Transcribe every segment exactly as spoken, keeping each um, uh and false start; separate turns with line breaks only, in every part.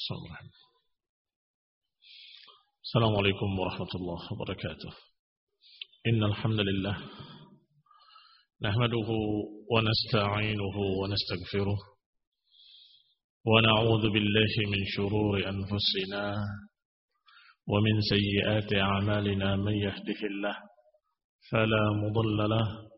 Assalamualaikum warahmatullahi wabarakatuh. Innal hamdalillah nahmaduhu wa nasta'inuhu wa nastaghfiruh wa na'udzu billahi min shururi anfusina wa min sayyiati a'malina man yahdihillah fala mudilla lahu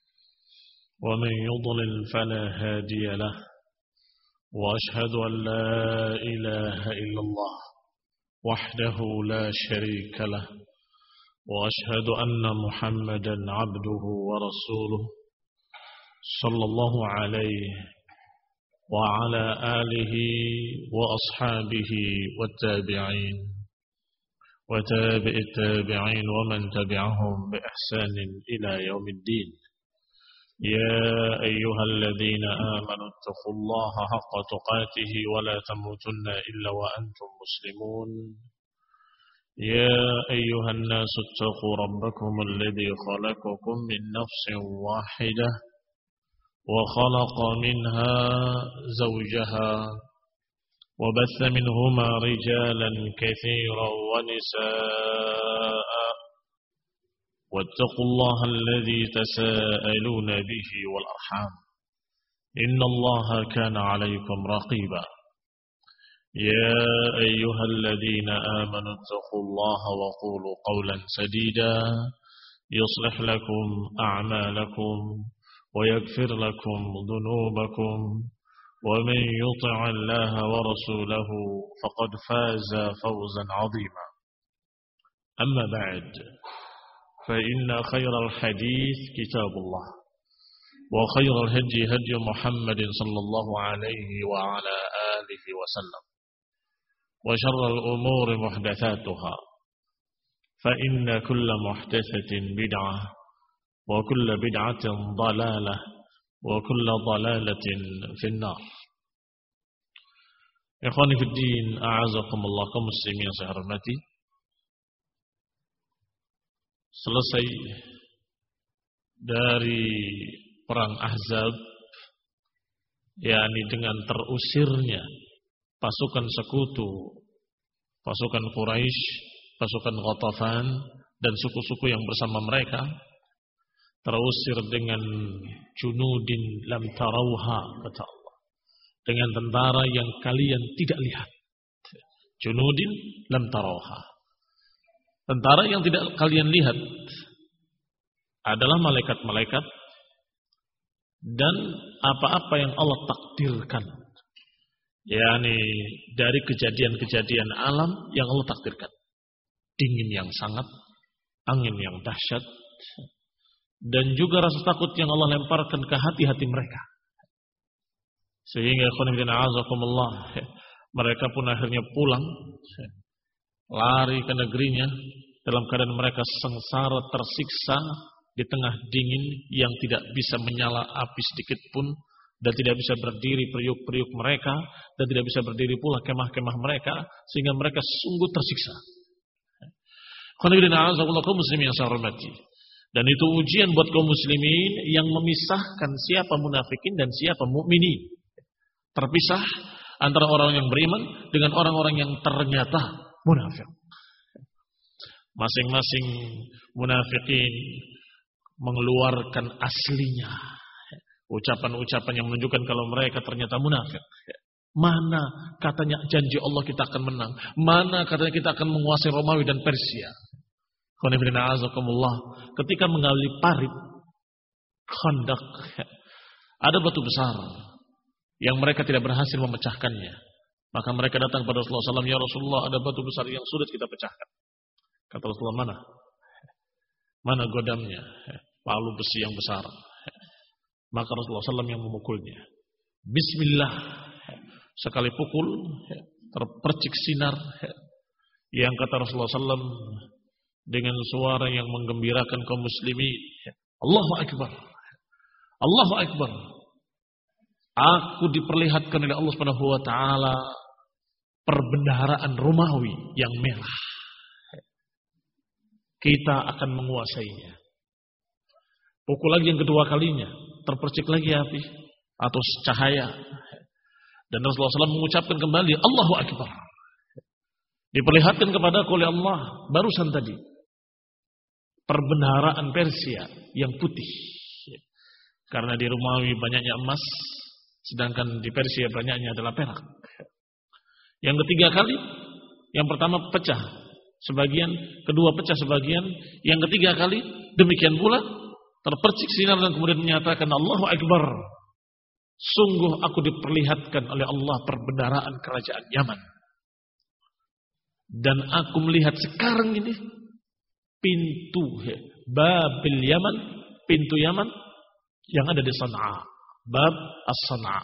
wa man yudlil fala hadiya lahu wa ashhadu an la ilaha illallah وحده لا شريك له وأشهد أن محمدا عبده ورسوله صلى الله عليه وعلى آله وأصحابه والتابعين وتابع التابعين ومن تبعهم بإحسان إلى يوم الدين. يا أيها الذين آمنوا اتقوا الله حق تقاته ولا تموتن إلا وأنتم مسلمون. يا أيها الناس اتقوا ربكم الذي خلقكم من نفس واحدة وخلق منها زوجها وبث منهما رجالا كثيرا ونساء واتقوا الله الذي تساءلون به والأرحام إن الله كان عليكم رقيبا. يا أيها الذين آمنوا اتقوا الله وقولوا قولا سديدا يصلح لكم أعمالكم ويغفر لكم ذنوبكم ومن يطع الله ورسوله فقد فاز فوزا عظيما. أما بعد فإن خير الحديث كتاب الله وخير الهدي هدي محمد صلى الله عليه وعلى آله وسلم وشر الأمور محدثاتها فإن كل محدثة بدعة وكل بدعة ضلالة وكل ضلالة في النار. Ikhwani fi din, a'azakumullah, kaum muslimin yang saya hormati. Selesai dari perang Ahzab, yakni dengan terusirnya pasukan sekutu, pasukan Quraisy, pasukan Ghatafan dan suku-suku yang bersama mereka, terusir dengan junudin lam tarauha, kata Allah, dengan tentara yang kalian tidak lihat. Junudin lam tarauha, tentara yang tidak kalian lihat adalah malaikat-malaikat dan apa-apa yang Allah takdirkan, yakni dari kejadian-kejadian alam yang Allah takdirkan. Dingin yang sangat, angin yang dahsyat, dan juga rasa takut yang Allah lemparkan ke hati-hati mereka. Sehingga mereka pun akhirnya pulang, lari ke negerinya dalam keadaan mereka sengsara, tersiksa di tengah dingin yang tidak bisa menyala api sedikit pun, dan tidak bisa berdiri periuk-periuk mereka, dan tidak bisa berdiri pula kemah-kemah mereka, sehingga mereka sungguh tersiksa. Kaum muslimin yang saya hormati, dan itu ujian buat kaum muslimin yang memisahkan siapa munafikin dan siapa mukminin. Terpisah antara orang yang beriman dengan orang-orang yang ternyata munafik. Masing-masing munafikin mengeluarkan aslinya, ucapan-ucapan yang menunjukkan kalau mereka ternyata munafik. Mana katanya janji Allah kita akan menang, mana katanya kita akan menguasai Romawi dan Persia. Ketika mengalami parit Khandaq, ada batu besar yang mereka tidak berhasil memecahkannya. Maka mereka datang kepada Rasulullah shallallahu alaihi wasallam, ya Rasulullah, ada batu besar yang sulit kita pecahkan. Kata Rasulullah, mana? Mana godamnya? Palu besi yang besar. Maka Rasulullah shallallahu alaihi wasallam yang memukulnya. Bismillah. Sekali pukul, terpercik sinar. Yang kata Rasulullah shallallahu alaihi wasallam dengan suara yang menggembirakan kaum muslimin, Allahu Akbar. Allahu Akbar. Aku diperlihatkan oleh Allah Subhanahu wa taala perbendaharaan Romawi yang merah. Kita akan menguasainya. Pukul lagi yang kedua kalinya, terpercik lagi api atau cahaya. Dan Rasulullah shallallahu alaihi wasallam mengucapkan kembali Allahu Akbar. Diperlihatkan kepada oleh Allah barusan tadi perbendaharaan Persia yang putih. Karena di Romawi banyaknya emas, sedangkan di Persia banyaknya adalah perak. Yang ketiga kali, yang pertama pecah sebagian, kedua pecah sebagian, yang ketiga kali demikian pula terpercik sinar dan kemudian menyatakan Allahu Akbar. Sungguh aku diperlihatkan oleh Allah perbendaharaan kerajaan Yaman. Dan aku melihat sekarang ini pintu Babil Yaman, pintu Yaman yang ada di Sana'a, Bab As-Sana'a.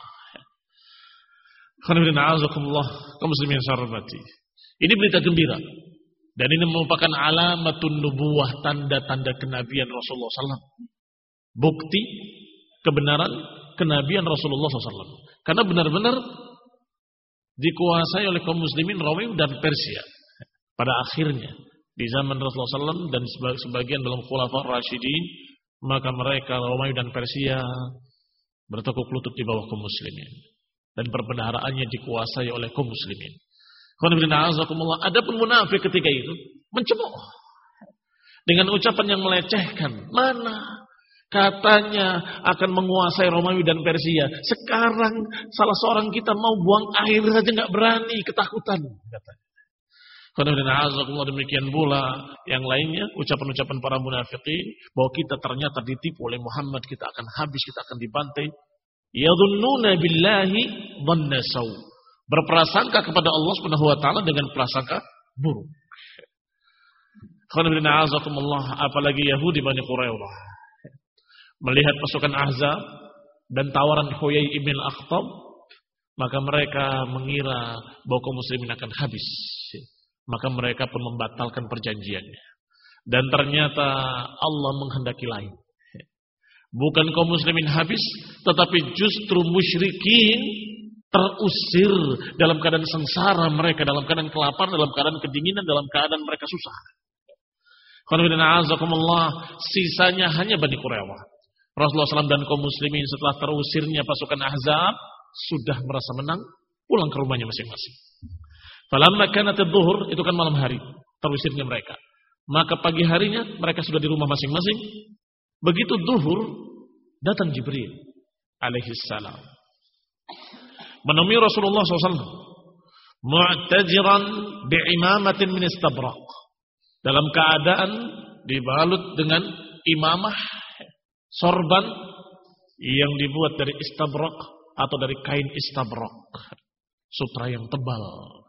Kaum muslimin sarabati. Ini berita gembira dan ini merupakan alamatun nubuwah, tanda-tanda kenabian Rasulullah sallallahu alaihi wasallam. Bukti kebenaran kenabian Rasulullah sallallahu alaihi wasallam. Karena benar-benar dikuasai oleh kaum muslimin Romawi dan Persia. Pada akhirnya di zaman Rasulullah sallallahu alaihi wasallam dan sebagian dalam khulafa Rasyidin, maka mereka Romawi dan Persia bertekuk lutut di bawah kaum muslimin dan perbendaharaannya dikuasai oleh kaum muslimin. Adapun munafik ketika itu mencemooh dengan ucapan yang melecehkan. Mana katanya akan menguasai Romawi dan Persia. Sekarang salah seorang kita mau buang air saja nggak berani, ketakutan katanya. Demikian pula yang lainnya, ucapan-ucapan para munafikin bahwa kita ternyata ditipu oleh Muhammad, kita akan habis, kita akan dibantai. Yadhunnuna billahi dhanna saw. Berprasangka kepada Allah Subhanahu wa taala dengan prasangka buruk. Apalagi Yahudi Bani Quraidah melihat pasukan Ahzab dan tawaran Huyai ibn Akhtab, maka mereka mengira bahwa kaum muslimin akan habis. Maka mereka pun membatalkan perjanjiannya. Dan ternyata Allah menghendaki lain. Bukan kaum muslimin habis, tetapi justru musyrikin terusir dalam keadaan sengsara mereka, dalam keadaan kelaparan, dalam keadaan kedinginan, dalam keadaan mereka susah. Sisanya hanya Bani Quraidah. Rasulullah sallallahu alaihi wasallam dan kaum muslimin setelah terusirnya pasukan Ahzab sudah merasa menang, pulang ke rumahnya masing-masing. Falamma kanat adh-dhuhr, itu kan malam hari, terusirnya mereka. Maka pagi harinya mereka sudah di rumah masing-masing. Begitu zuhur, datang Jibril alaihi salam menemui Rasulullah sallallahu alaihi wasallam mu'tajiran bi'imamatin min istabraq, dalam keadaan dibalut dengan imamah sorban yang dibuat dari istabraq atau dari kain istabraq, sutra yang tebal.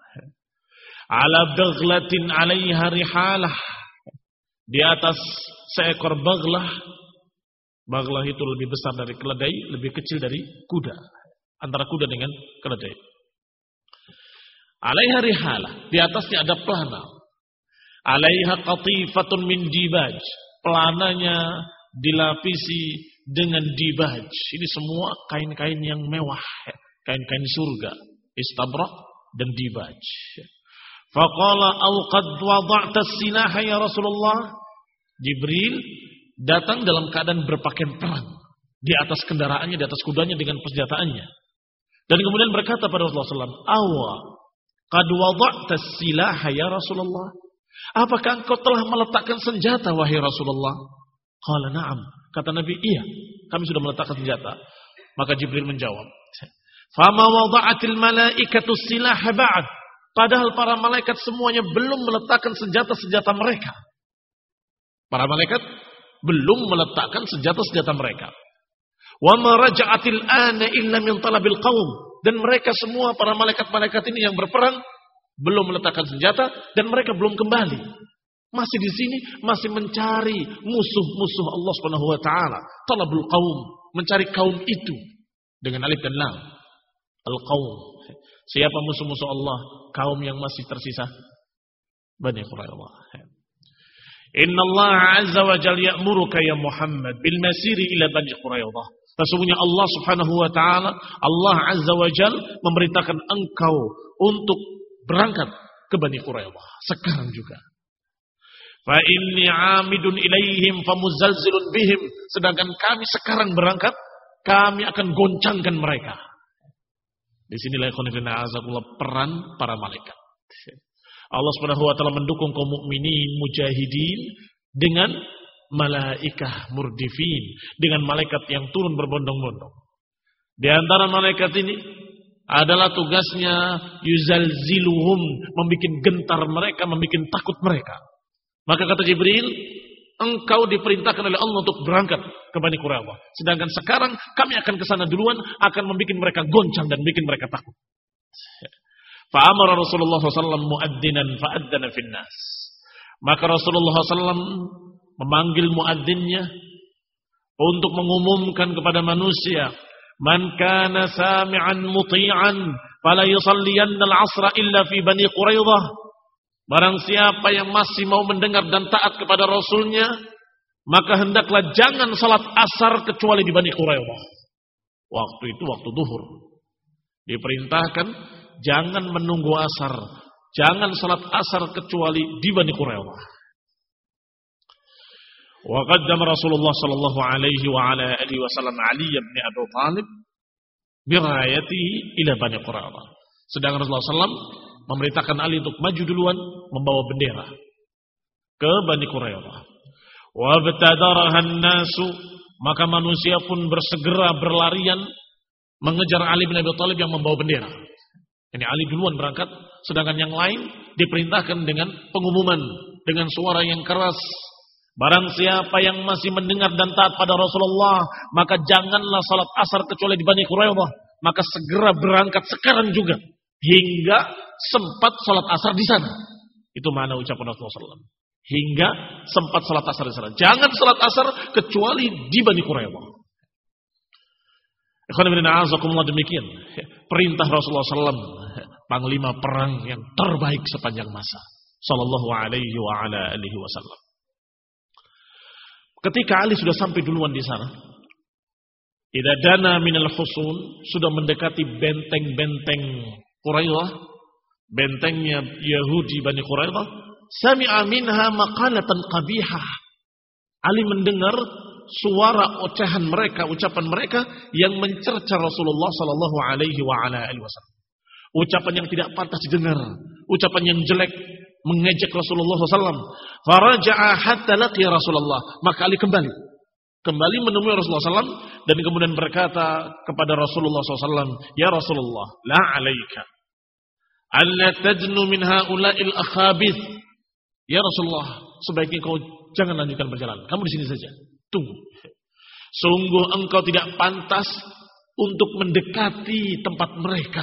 Ala baghlatin 'alaiha rihalah, di atas seekor baglah. Baglah itu lebih besar dari keledai, lebih kecil dari kuda, antara kuda dengan keledai. 'Alaiha rihalah, di atasnya ada pelana. 'Alaiha qatifatun min dibaj, pelananya dilapisi dengan dibaj. Ini semua kain-kain yang mewah, kain-kain surga, istabrak dan dibaj. Faqala au qad wada'ta as-silaha ya Rasulullah. Jibril datang dalam keadaan berpakaian perang, di atas kendaraannya, di atas kudanya dengan persenjataannya. Dan kemudian berkata pada Rasulullah sallallahu alaihi wasallam, "Awa qad wada'ta as-silaha ya Rasulullah? Apakah engkau telah meletakkan senjata wahai Rasulullah?" Qala na'am. Kata Nabi, "Iya, kami sudah meletakkan senjata." Maka Jibril menjawab, "Fama wada'atil malaikatu as-silaha ba'd." Padahal para malaikat semuanya belum meletakkan senjata-senjata mereka. Para malaikat belum meletakkan senjata-senjata mereka. Wa ma raja'atil ana illa min talabil qaum. Dan mereka semua para malaikat-malaikat ini yang berperang belum meletakkan senjata dan mereka belum kembali. Masih di sini, masih mencari musuh-musuh Allah Subhanahu wa taala. Talabul qaum, mencari kaum itu dengan alif dan lam. Al-qaum. Siapa musuh-musuh Allah? Kaum yang masih tersisa Bani Quraidah. Inna Allah azza wa jalla ya'muruka ya Muhammad bil masiri ila Bani Quraidah. Sesungguhnya Allah Subhanahu wa taala, Allah azza wa jalla memerintahkan engkau untuk berangkat ke Bani Quraidah sekarang juga. Fa inni 'amidun ilaihim famuzalzilun bihim. Sedangkan kami sekarang berangkat, kami akan goncangkan mereka. Di sinilah peran para malaikat. Allah Subhanahu wa taala mendukung kaum mukminin mujahidin dengan malaikah murdifin, dengan malaikat yang turun berbondong-bondong. Di antara malaikat ini adalah tugasnya yuzalziluhum, membikin gentar mereka, membikin takut mereka. Maka kata Jibril, engkau diperintahkan oleh Allah untuk berangkat ke Bani Quraidah. Sedangkan sekarang kami akan ke sana duluan, akan membikin mereka goncang dan bikin mereka takut. Fa'amara Rasulullah shallallahu alaihi wasallam muaddinan fa'addana finnas. Maka Rasulullah shallallahu alaihi wasallam memanggil muadzinnya untuk mengumumkan kepada manusia, man kana sami'an muti'an fala yusalliyanna al-'asra illa fi Bani Quraidah. Barang siapa yang masih mau mendengar dan taat kepada Rasulnya, maka hendaklah jangan salat asar kecuali di Bani Quraidah. Waktu itu waktu duhur. Diperintahkan jangan menunggu asar, jangan salat asar kecuali di Bani Quraidah. Wa qaddama Rasulullah sallallahu alaihi wa ala alihi wasallam Ali bin Abi Thalib bi rayatihi ila Bani Quraidah. Sedangkan Rasulullah sallallahu alaihi wasallam memerintahkan Ali untuk maju duluan membawa bendera ke Bani Quraidah. Wa batadarahan nasu, maka manusia pun bersegera berlarian mengejar Ali bin Abi Thalib yang membawa bendera. Ini Ali duluan berangkat, sedangkan yang lain diperintahkan dengan pengumuman dengan suara yang keras. Barang siapa yang masih mendengar dan taat pada Rasulullah, maka janganlah salat asar kecuali di Bani Quraidah. Maka segera berangkat sekarang juga, hingga sempat salat asar di sana. Itu mana ucapan Rasulullah shallallahu alaihi wasallam. Hingga sempat salat asar di sana. Jangan salat asar kecuali di Bani Quraidah. Demikian perintah Rasulullah shallallahu alaihi wasallam, panglima perang yang terbaik sepanjang masa, sallallahu alaihi wa ala alihi wasallam. Ketika Ali sudah sampai duluan di sana, idza dana minal husun, sudah mendekati benteng-benteng Quraidah, bentengnya Yahudi Bani Quraidah, sami'a minha maqalatan qabihah. Ali mendengar suara ocehan mereka, ucapan mereka yang mencerca Rasulullah sallallahu alaihi wa ala alihi wasallam. Ucapan yang tidak pantas didengar, ucapan yang jelek, mengejek Rasulullah sallallahu alaihi wasallam. Faraja'a hatta laqiya Rasulullah. Maka Ali kembali. Kembali menemui Rasulullah sallallahu alaihi wasallam dan kemudian berkata kepada Rasulullah sallallahu alaihi wasallam, "Ya Rasulullah, la 'alaika alla tajnu min haula'il akhabith." Ya Rasulullah, sebaiknya kau jangan lanjutkan perjalanan. Kamu di sini saja. Tunggu. Sungguh engkau tidak pantas untuk mendekati tempat mereka.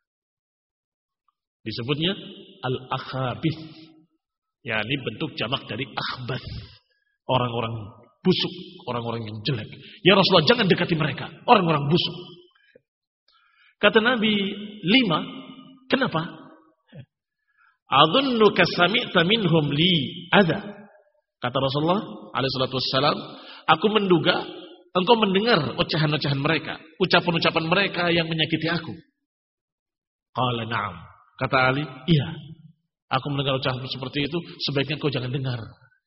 Disebutnya al-akhabith. Ya, ini bentuk jamak dari akhbath. Orang-orang busuk, orang-orang yang jelek. Ya Rasulullah, jangan dekati mereka, orang-orang busuk. Kata Nabi, lima. Kenapa? Adunnuka sami'ta minhum li adha. Kata Rasulullah alaihi salatu wassalam, aku menduga engkau mendengar ocehan-ocehan mereka, ucapan-ucapan mereka yang menyakiti aku. Qala na'am. Kata Ali, iya. Aku mendengar ucapan seperti itu, sebaiknya kau jangan dengar.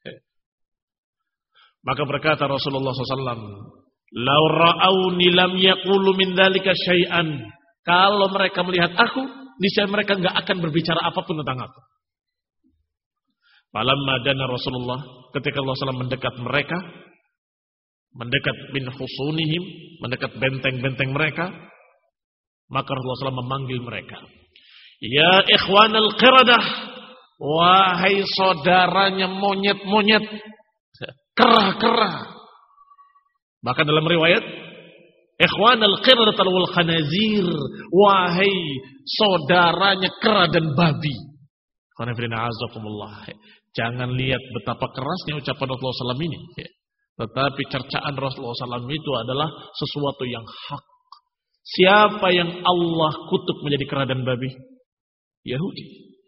Maka berkata Rasulullah shallallahu alaihi wasallam, "Lau ra'auni lam yaqulu min dzalika syai'an." Kalau mereka melihat aku, niscaya mereka enggak akan berbicara apapun tentang aku. Falamma dana Rasulullah, ketika Rasulullah shallallahu alaihi wasallam mendekat mereka, mendekat min husunihim, mendekat benteng-benteng mereka, maka Rasulullah shallallahu alaihi wasallam memanggil mereka. Ya ikhwanal qiradah, wahai saudaranya monyet-monyet, kera-kera. Bahkan dalam riwayat, ikhwanal qiradah wal khanazir, wahai saudaranya kera dan babi. Jangan lihat betapa kerasnya ucapan Rasulullah shallallahu alaihi wasallam ini, tetapi cercaan Rasulullah shallallahu alaihi wasallam itu adalah sesuatu yang hak. Siapa yang Allah kutuk menjadi kera dan babi? Yahudi.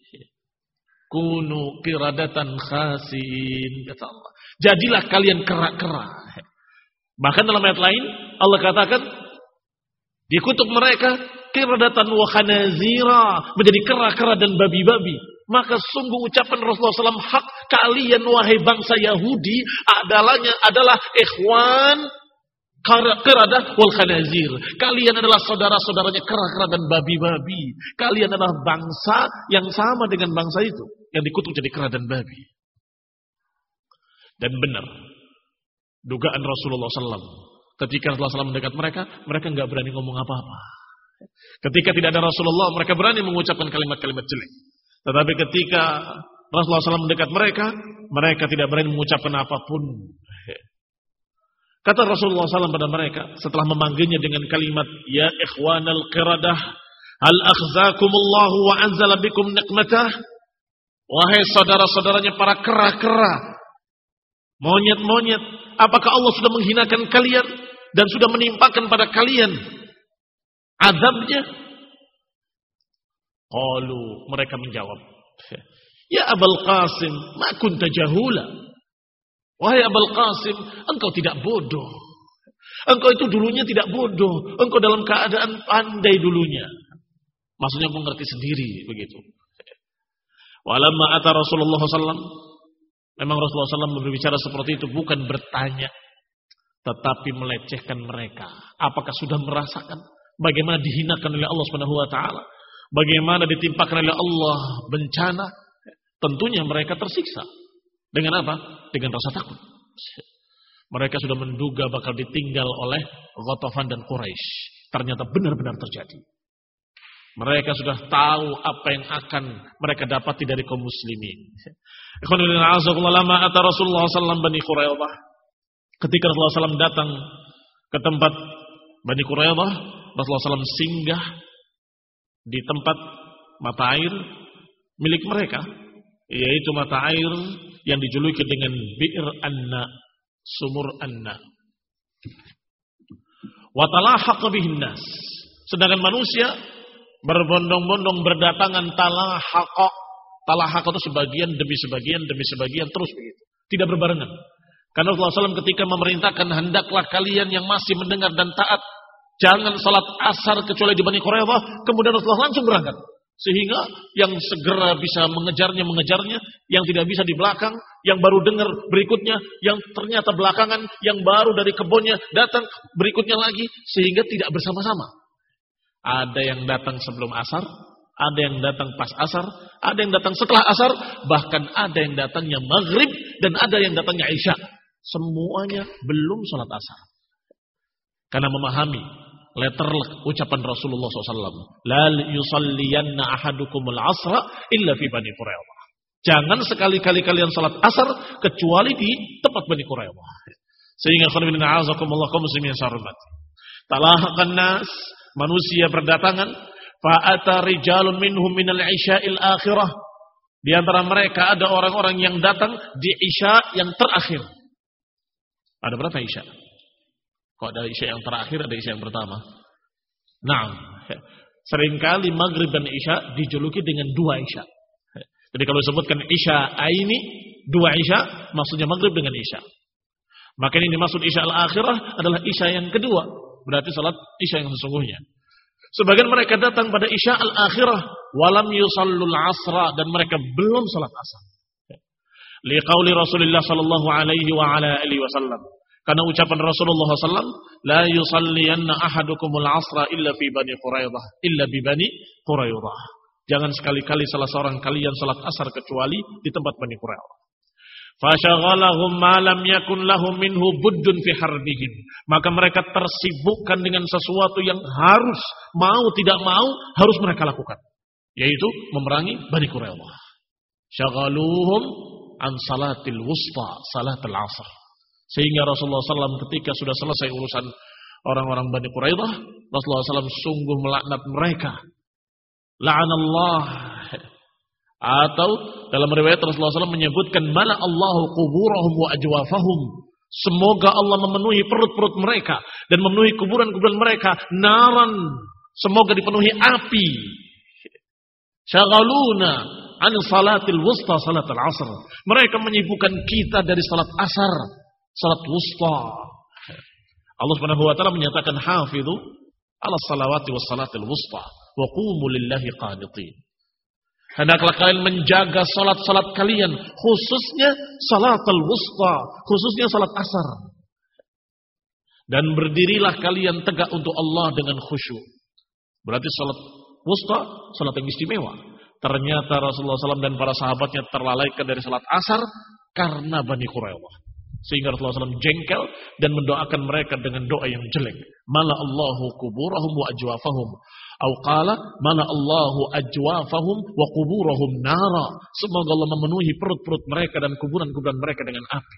Kunu qiradatan khasin, kata Allah. Jadilah kalian kera-kera. Bahkan dalam ayat lain Allah katakan dikutuk mereka qiradatan wa khanazira, menjadi kera-kera dan babi-babi. Maka sungguh ucapan Rasulullah shallallahu alaihi wasallam hak. Kalian wahai bangsa Yahudi adalahnya adalah ikhwan Qiradah wal khanazir. Kalian adalah saudara-saudaranya kera-kera dan babi-babi. Kalian adalah bangsa yang sama dengan bangsa itu, yang dikutuk jadi kera dan babi. Dan benar, dugaan Rasulullah sallallahu alaihi wasallam. Ketika Rasulullah sallallahu alaihi wasallam mendekat mereka, mereka nggak berani ngomong apa-apa. Ketika tidak ada Rasulullah, mereka berani mengucapkan kalimat-kalimat jelek. Tetapi ketika Rasulullah sallallahu alaihi wasallam mendekat mereka, mereka tidak berani mengucapkan apapun. Kata Rasulullah sallallahu alaihi wasallam pada mereka setelah memanggilnya dengan kalimat ya ikhwanal qiradah hal akhzakumullahu wa anzala bikum nikmatah. Wahai saudara-saudaranya para kera-kera, monyet-monyet, apakah Allah sudah menghinakan kalian dan sudah menimpakan pada kalian azabnya? Qalu, mereka menjawab, ya Abul Qasim, ma kunta jahula. Wahai Abul Qasim, engkau tidak bodoh. Engkau itu dulunya tidak bodoh. Engkau dalam keadaan pandai dulunya. Maksudnya mengerti sendiri begitu. Walamma ata Rasulullah sallallahu alaihi wasallam, memang Rasulullah sallallahu alaihi wasallam berbicara seperti itu bukan bertanya, tetapi melecehkan mereka. Apakah sudah merasakan bagaimana dihinakan oleh Allah Subhanahu wa taala? Bagaimana ditimpakan oleh Allah bencana? Tentunya mereka tersiksa. Dengan apa? Dengan rasa takut. Mereka sudah menduga bakal ditinggal oleh Ghatafan dan Quraisy. Ternyata benar-benar terjadi. Mereka sudah tahu apa yang akan mereka dapati dari kaum muslimin. Rasulullah sallallahu alaihi wasallam Bani Quraidah. Ketika Rasulullah sallallahu alaihi wasallam datang ke tempat Bani Quraidah, Rasulullah sallallahu alaihi wasallam singgah di tempat mata air milik mereka, yaitu mata air yang dijuluki dengan Bi'r Anna, sumur Anna. Wa talahaqa bihin nas. Sedangkan manusia berbondong-bondong berdatangan talahaqa. Talahaqa itu sebagian demi sebagian demi sebagian terus begitu. Tidak berbarengan. Karena Rasulullah sallallahu alaihi wasallam ketika memerintahkan hendaklah kalian yang masih mendengar dan taat jangan salat asar kecuali di Bani Quraidah, kemudian Rasulullah langsung berangkat. Sehingga yang segera bisa mengejarnya, mengejarnya, yang tidak bisa di belakang, yang baru dengar berikutnya, yang ternyata belakangan, yang baru dari kebunnya datang berikutnya lagi, sehingga tidak bersama-sama. Ada yang datang sebelum asar, ada yang datang pas asar, ada yang datang setelah asar, bahkan ada yang datangnya maghrib, dan ada yang datangnya isya. Semuanya belum sholat asar. Karena memahami letter ucapan Rasulullah shallallahu alaihi wasallam, la yusalliyanna ahadukumul asra illa fi Bani Quraidah. Jangan sekali-kali kalian salat asar kecuali di tempat Bani Quraidah. Sehingga khairin a'azakumullah kaum muslimin sarmat. Talahaqan nas, manusia berdatangan, fa ata rijalun minhum minal isya'il akhirah. Di antara mereka ada orang-orang yang datang di isya yang terakhir. Ada berapa isya? Kok ada isya yang terakhir, ada isya yang pertama. Nah, seringkali maghrib dan isya dijuluki dengan dua isya. Jadi kalau disebutkan isya ini, dua isya, maksudnya maghrib dengan isya. Maka ini dimaksud isya al-akhirah adalah isya yang kedua. Berarti salat isya yang sesungguhnya. Sebagian mereka datang pada isya al-akhirah, walam yusallul asra, dan mereka belum salat asar. Liqauli Rasulullah sallallahu alaihi wa ala alihi wasallam. Karena ucapan Rasulullah sallallahu alaihi wasallam, la yusalliyanna ahadukumul asra illa fi Bani Quraidah, illa bi Bani Quraidah. Jangan sekali-kali salah seorang kalian salat asar kecuali di tempat Bani Quraidah. Fashaghalahum ma lam yakun lahum minhu buddun fi harbihim. Maka mereka tersibukkan dengan sesuatu yang harus, mau tidak mau, harus mereka lakukan. Yaitu memerangi Bani Quraidah. Syaghaluhum an salatil wusta, salatul asr. Sehingga Rasulullah sallallahu alaihi wasallam ketika sudah selesai urusan orang-orang Bani Quraidah, Rasulullah sallallahu alaihi wasallam sungguh melaknat mereka. La'anallah. Atau dalam riwayat Rasulullah sallallahu alaihi wasallam menyebutkan mala Allahu quburahum wa ajwafahum. Semoga Allah memenuhi perut-perut mereka dan memenuhi kuburan-kuburan mereka naran. Semoga dipenuhi api. Syaghaluna an salatil wusta salatul asr. Mereka menyibukkan kita dari salat asar, salat wusta. Allah Subhanahu wa taala menyatakan hafizu ala salawati was salatil wusta wa qumu lillahi qanitin. Hendaklah kalian menjaga salat-salat kalian, khususnya salatul wusta, khususnya salat asar. Dan berdirilah kalian tegak untuk Allah dengan khusyuk. Berarti salat wusta, salat yang istimewa. Ternyata Rasulullah shallallahu alaihi wasallam dan para sahabatnya terlalaikan dari salat asar karena Bani Quraidah. Sehingga Rasulullah shallallahu alaihi wasallam jengkel dan mendoakan mereka dengan doa yang jelek. Mala Allahu kuburahum wa ajwafahum. Au qala mala Allahu ajwafahum wa kuburahum nara. Semoga Allah memenuhi perut-perut mereka dan kuburan-kuburan mereka dengan api.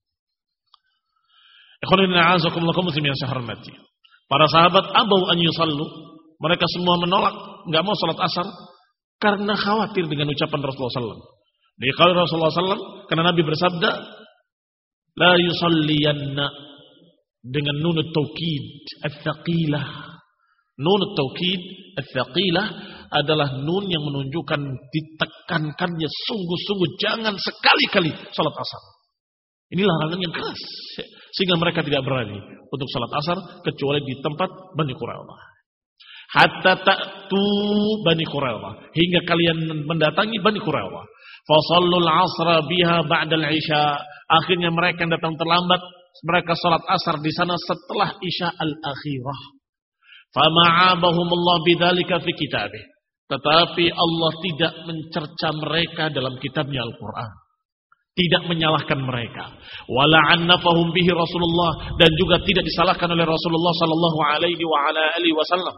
Ikhwanina a'azakumullah muslimin yang saya hormati. Para sahabat abau an yusallu. Mereka semua menolak, enggak mau salat asar karena khawatir dengan ucapan Rasulullah shallallahu alaihi wasallam. Di qaul Rasulullah shallallahu alaihi wasallam, karena Nabi bersabda, la yusalliyanna dengan nun at-taukid ats-tsaqilah. Nun at-taukid ats-tsaqilah adalah nun yang menunjukkan ditekankannya sungguh-sungguh jangan sekali-kali salat asar. Ini larangan yang keras sehingga mereka tidak berani untuk salat asar kecuali di tempat Bani Quraidah. Hatta ta'tu Bani Quraidah, hingga kalian mendatangi Bani Quraidah. Fasallul asra biha ba'dal isya. Akhirnya mereka yang datang terlambat, mereka salat asar di sana setelah isya al-akhirah. Fama'abahumullah bidzalika fi kitabih. Tetapi Allah tidak mencerca mereka dalam kitabnya Al-Qur'an. Tidak menyalahkan mereka. Wala'annafahum bihi Rasulullah, dan juga tidak disalahkan oleh Rasulullah sallallahu alaihi wa ala alihi wasallam.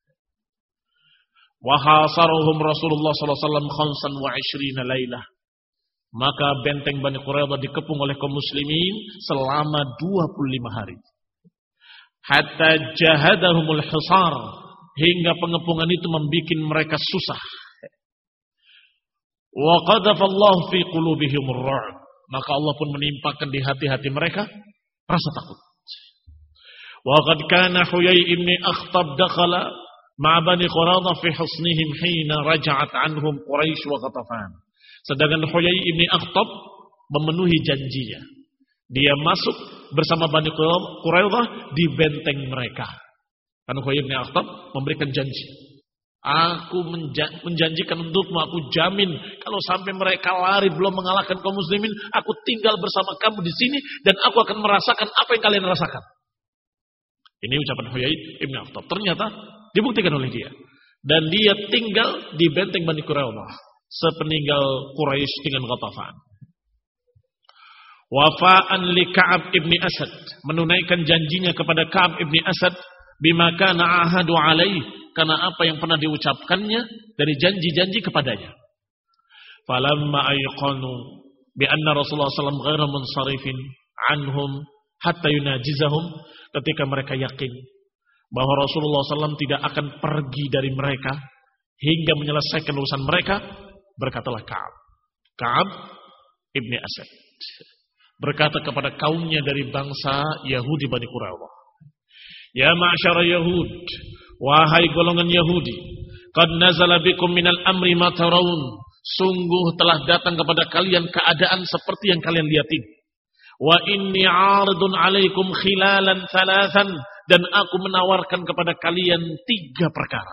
Wa hasaruhum Rasulullah sallallahu alaihi wasallam khamsan wa ishrina lailah. Maka benteng Bani Quraidah dikepung oleh kaum muslimin selama dua puluh lima hari. Hatta jahadahumul hisar, hingga pengepungan itu membuat mereka susah. Wa qadhafa Allah fi qulubihimur ru'b, maka Allah pun menimpakan di hati-hati mereka rasa takut. Wa qad kana Huyai ibn Akhtab dakhala ma'a Bani Quraidah fi husnihim hina raja'at anhum Quraisy wa Ghatafan. Sedangkan Huyai ibn Akhtab memenuhi janjinya. Dia masuk bersama Bani Quraidah di benteng mereka. Karena Huyai ibn Akhtab memberikan janji. Aku menjanjikan untukmu, aku jamin kalau sampai mereka lari belum mengalahkan kaum muslimin, aku tinggal bersama kamu di sini dan aku akan merasakan apa yang kalian rasakan. Ini ucapan Huyai ibn Akhtab. Ternyata dibuktikan oleh dia. Dan dia tinggal di benteng Bani Quraidah sepeninggal Quraisy dengan Ghatafan. Wafa'an li Ka'ab ibn Asad, menunaikan janjinya kepada Ka'ab ibn Asad bima kana ahadu alaih, karena apa yang pernah diucapkannya dari janji-janji kepadanya. Falamma ayqanu bi anna Rasulullah sallallahu alaihi wasallam ghairu munsarifin anhum hatta yunajizahum, ketika mereka yakin bahwa Rasulullah sallallahu alaihi wasallam tidak akan pergi dari mereka hingga menyelesaikan urusan mereka, berkatalah Ka'ab, Ka'ab ibn Asad berkata kepada kaumnya dari bangsa Yahudi Bani Quraidah, ya ma'syara Yahud, wahai golongan Yahudi, qad nazala bikum minal amri ma tarawun, sungguh telah datang kepada kalian keadaan seperti yang kalian lihat ini. Wa inni 'aridun 'alaikum khilalan thalathan, dan aku menawarkan kepada kalian tiga perkara.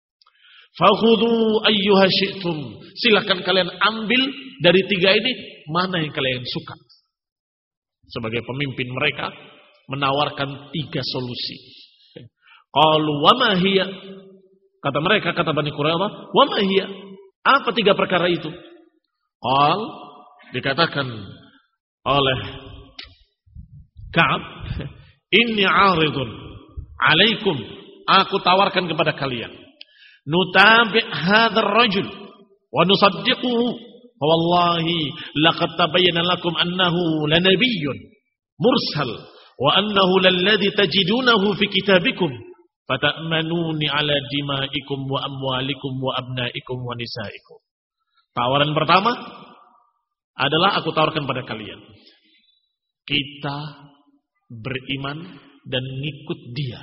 Fakhudhu ayyuha syi'tum, silakan kalian ambil dari tiga ini mana yang kalian suka. Sebagai pemimpin mereka menawarkan tiga solusi. Qalu wa ma hiya, kata mereka, kata Bani Quraidah, wa ma hiya, apa tiga perkara itu? Qal, dikatakan oleh Ka'ab, inni 'aridun 'alaikum, aku tawarkan kepada kalian, nutabi' hadzal rajul wa nusaddiquhu, wallahi laqad tabayyana lakum annahu lanabiyyun mursal wa annahu lalladzi tajidunahu fi kitabikum fata'manuni ala dimaikum wa amwalikum wa abnaikum wa nisaikum. Tawaran pertama adalah aku tawarkan pada kalian, kita beriman dan ngikut dia,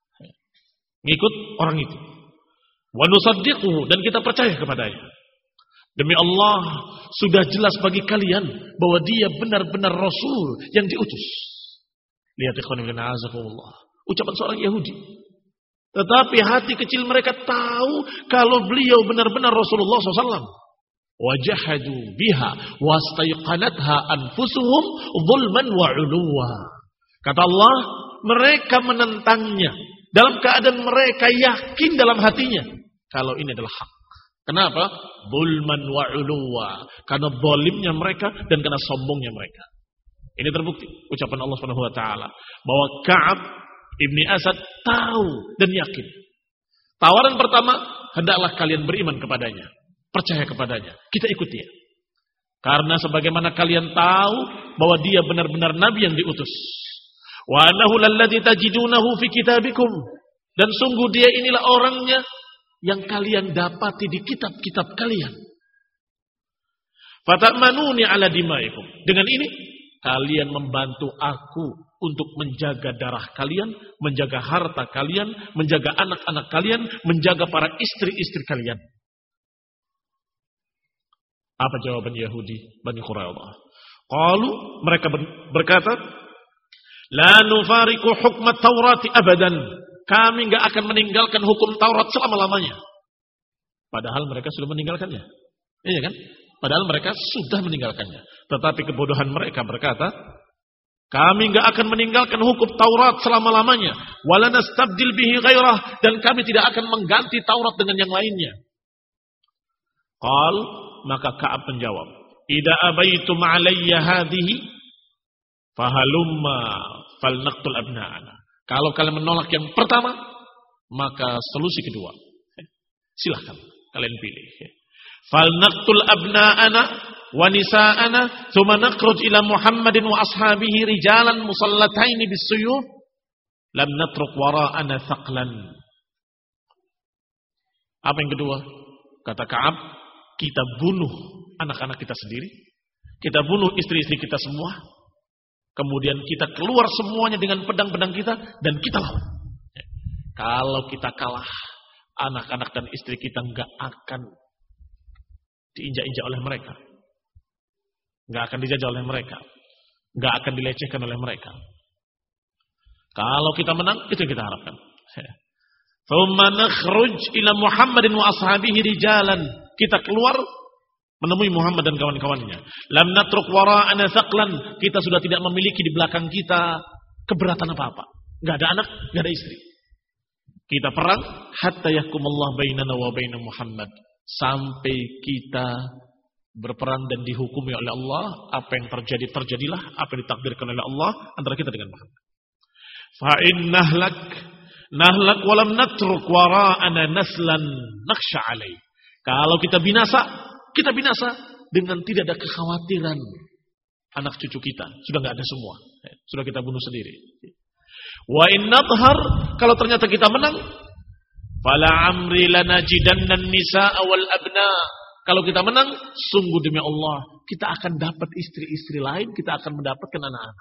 ngikut orang itu, wa nusaddiquhu, dan kita percaya kepadanya. Demi Allah, sudah jelas bagi kalian bahwa dia benar-benar Rasul yang diutus. Lihat ikhwan fillah, azakumullah, ucapan seorang Yahudi. Tetapi hati kecil mereka tahu kalau beliau benar-benar Rasulullah shallallahu alaihi wasallam. Wajahadu biha wastaiqanatha anfusuhum zulman wa uluwa. Kata Allah, mereka menentangnya dalam keadaan mereka yakin dalam hatinya kalau ini adalah hak. Kenapa? Bulman wa uluwa. Karena zalimnya mereka dan karena sombongnya mereka. Ini terbukti ucapan Allah Subhanahu wa taala bahwa Ka'ab ibni Asad tahu dan yakin. Tawaran pertama, hendaklah kalian beriman kepadanya, percaya kepadanya, kita ikut dia. Karena sebagaimana kalian tahu bahwa dia benar-benar nabi yang diutus. Wa annahu lalladzi tajidunahu fi kitabikum, dan sungguh dia inilah orangnya yang kalian dapati di kitab-kitab kalian. Fata'manuni ala dimaikum. Dengan ini kalian membantu aku untuk menjaga darah kalian, menjaga harta kalian, menjaga anak-anak kalian, menjaga para istri-istri kalian. Apa jawaban Yahudi Bani Quraidah? Qalu, mereka berkata, la nufariku hukmat Taurati abadan. Kami enggak akan meninggalkan hukum Taurat selama-lamanya. Padahal mereka sudah meninggalkannya. Iya kan? Padahal mereka sudah meninggalkannya. Tetapi kebodohan mereka berkata, kami enggak akan meninggalkan hukum Taurat selama-lamanya. Wala nastabdil bihi ghairah, dan kami tidak akan mengganti Taurat dengan yang lainnya. Qal, maka Ka'ab menjawab, idza abaitum alayya hadhihi fahalumma falnaqtul abna'ana. Kalau kalian menolak yang pertama, maka solusi kedua. Silahkan kalian pilih. Falnaqtul abna'ana wa nisa'ana thumma nakhruj ila Muhammadin wa ashabihi rijalan musallataini bisuyuf lam natruk wara'ana thaqlan. Apa yang kedua? Kata Ka'ab, kita bunuh anak-anak kita sendiri, kita bunuh istri-istri kita semua, kemudian kita keluar semuanya dengan pedang-pedang kita dan kita lawan. Kalau kita kalah, anak-anak dan istri kita enggak akan diinjak-injak oleh mereka, enggak akan dijajah oleh mereka, enggak akan dilecehkan oleh mereka. Kalau kita menang, itu yang kita harapkan. Thumma nakhruj ila Muhammadin wa ashabihi rijalan. Kita keluar menemui Muhammad dan kawan-kawannya. Lam natruk wara'ana thaqlan. Kita sudah tidak memiliki di belakang kita keberatan apa-apa. Enggak ada anak, enggak ada istri. Kita perang hatta yahkumullah bainana wa baina Muhammad. Sampai kita berperang dan dihukumi oleh Allah. Apa yang terjadi, terjadilah. Apa yang ditakdirkan oleh Allah antara kita dengan Muhammad. Fa'in nahlak nahlak walam natruk wara'ana naslan naksha alaih. Kalau kita binasa, kita binasa dengan tidak ada kekhawatiran anak cucu kita. Sudah nggak ada semua. Sudah kita bunuh sendiri. Wa in nadhar, kalau ternyata kita menang, fala amri lanajidanna an-nisaa wal abna. Kalau kita menang, sungguh demi Allah, kita akan dapat istri-istri lain, kita akan mendapatkan anak-anak.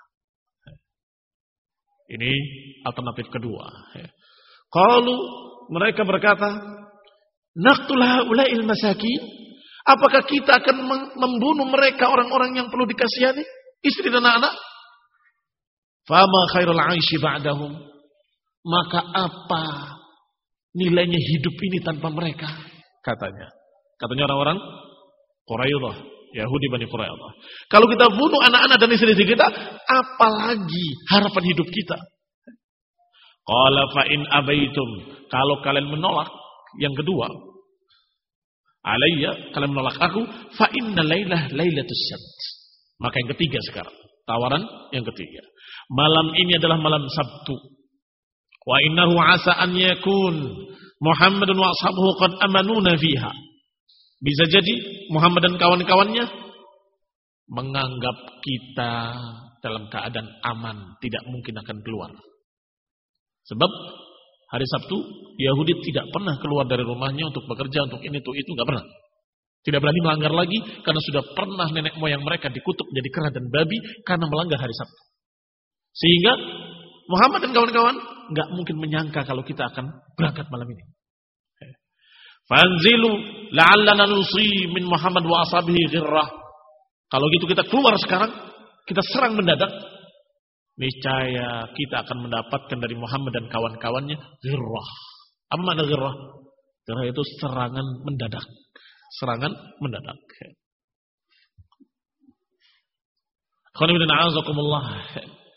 Ini alternatif kedua. Kalau mereka berkata, naqtul haula'il masakin, apakah kita akan membunuh mereka orang-orang yang perlu dikasihani, istri dan anak? Fama khairul 'aishi ba'dahum, maka apa nilainya hidup ini tanpa mereka? Katanya. Katanya orang-orang Quraidah, Yahudi Bani Quraidah. Kalau kita bunuh anak-anak dan istri kita, apalagi harapan hidup kita? Qala fa in abaitum, kalau kalian menolak yang kedua, alayya, kalian menolak aku, fa inna lailah lailatus sabt. Maka yang ketiga sekarang, tawaran yang ketiga. Malam ini adalah malam Sabtu. Wa innahu asa an yakun Muhammadun wa ashabuhu qad amanuna fiha. Bisa jadi Muhammad dan kawan-kawannya menganggap kita dalam keadaan aman, tidak mungkin akan keluar. Sebab hari Sabtu, Yahudi tidak pernah keluar dari rumahnya untuk bekerja, untuk ini, untuk itu, nggak pernah. Tidak berani melanggar lagi, karena sudah pernah nenek moyang mereka dikutuk jadi kera dan babi karena melanggar hari Sabtu. Sehingga Muhammad dan kawan-kawan nggak mungkin menyangka kalau kita akan berangkat malam ini. Fanzilu la'allana nusi min Muhammad wa ashabihi ghirrah. Kalau gitu kita keluar sekarang, kita serang mendadak. Niscaya kita akan mendapatkan dari Muhammad dan kawan-kawannya ghirrah. Apa makna ghirrah? Ghirrah itu serangan mendadak. Serangan mendadak. Khonibuddin a'azakumullah.